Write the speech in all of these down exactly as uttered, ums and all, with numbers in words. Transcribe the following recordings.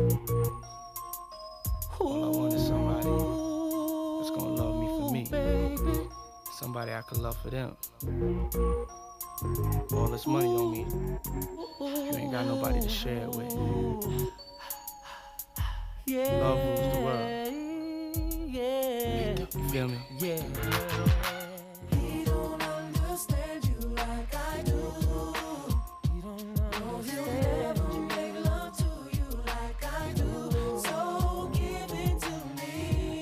All I want is somebody that's gonna love me for me. Baby. Somebody I can love for them. All this money don't mean you ain't got nobody to share it with. Yeah. Love rules the world. Yeah. You feel me? Yeah. He don't understand you like I do. You don't know. No, he'll never make love to you like I do. So give it to me,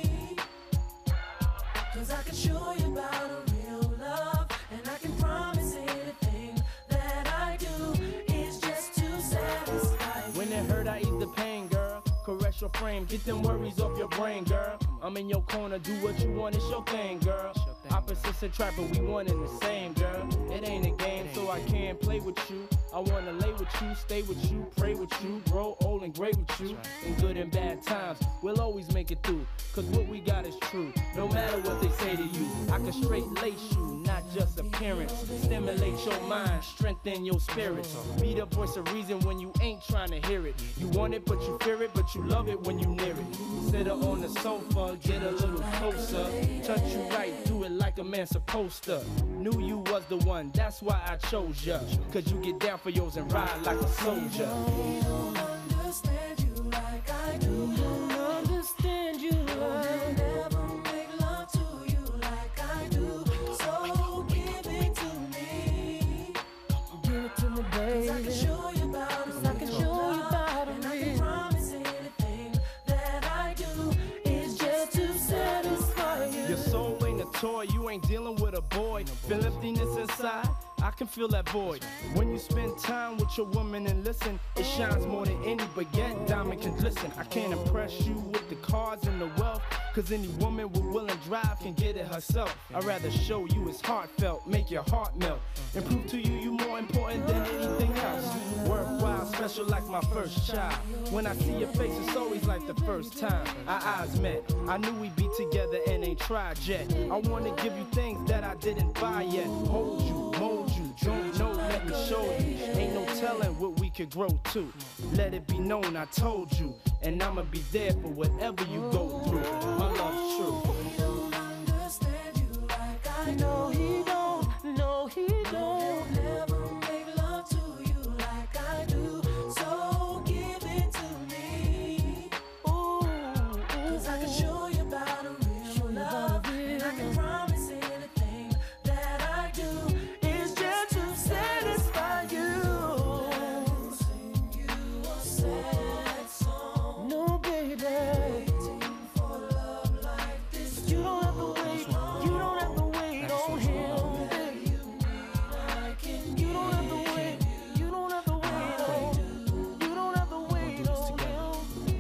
'cause I can show you about a real love, and I can promise anything that I do is just to satisfy you. When it hurt, I ease the pain, girl. Caress your frame, get them worries off your brain, girl. I'm in your corner, do what you want, it's your thing, girl. Opposites attract, but we one and the same, girl. It ain't a game, so I can't play with you. I wanna lay with you, stay with you, pray with you, grow old and great with you. In good and bad times, we'll always make it through, 'cause what we got is true. No matter what they say to you, I can straight lace you, not just appearance. Stimulate your mind, strengthen your spirit. Be the voice of reason when you ain't trying to hear it. You want it, but you fear it, but you love it when you near it. Sit her on the sofa, get a little closer. Touch you right, do it like a man supposed to. Knew you was the one, that's why I chose ya. 'Cause you get down for yours and ride like a soldier. He don't understand you like I do. Don't understand you He'll like. never make love to you like I do. So give it to me, Give it to me, 'cause I can baby. show you about a I can real show you love, about a and I real- can promise anything that I do is just to satisfy you. Your soul ain't a toy, you ain't dealing with a boy. Feel emptiness inside? I can feel that void. When you spend time with your woman and listen, it shines more than any, but yet diamond can glisten. I can't impress you with the cars and the wealth, 'cause any woman with will and drive can get it herself. I'd rather show you it's heartfelt, make your heart melt, and prove to you you more important than anything else. Worthwhile, special like my first child. When I see your face, it's always like the first time our eyes met. I knew we'd be together and ain't tried yet. I wanna give you things that I didn't buy yet. Hold you, mold you, don't know, let me show you. Ain't no telling what we could grow to. Let it be known I told you, and I'ma be there for whatever you go through. My love's true. He don't understand you like I do. No, he don't. No, he He'll don't. never make love to you like I do. So give it to me, Ooh, 'cause I can show you about a real love, and I can promise anything that I do is just to satisfy you. Sing you a sad song, no, baby. waiting for love like this. You don't have to wait. You don't have to wait on him, baby. I can You don't have to wait. You don't have to wait on. You don't have to wait on him.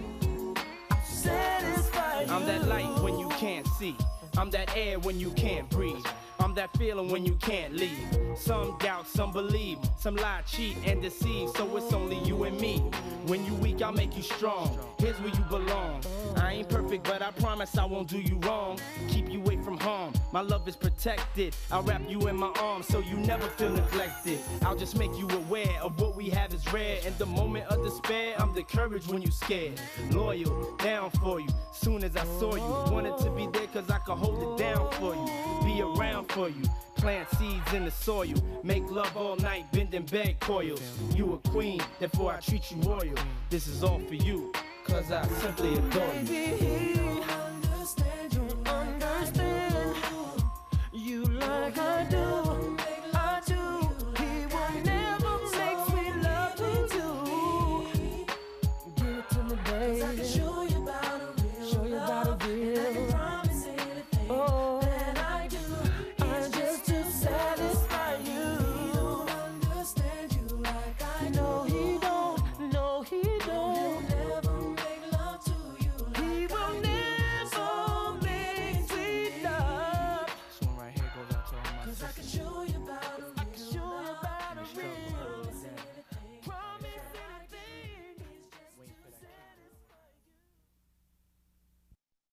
Satisfy you. I'm that light when you can't see. I'm that air when you can't breathe. I'm that feeling when you can't leave. Some doubt, some believe. Some lie, cheat, and deceive. So it's only you and me. When you weak, I'll make you strong. Here's where you belong. I ain't perfect, but I promise I won't do you wrong. Keep you away from harm. My love is protected. I'll wrap you in my arms so you never feel neglected. I'll just make you aware of what we have is rare. In the moment of despair, I'm the courage when you scared. Loyal, down for you. Soon as I saw you, wanted to be there 'cause I could hold it down for you. Be around for you. Plant seeds in the soil. Make love all night, bending bed coils. You a queen, therefore I treat you royal. This is all for you, 'cause I simply adore you. Baby,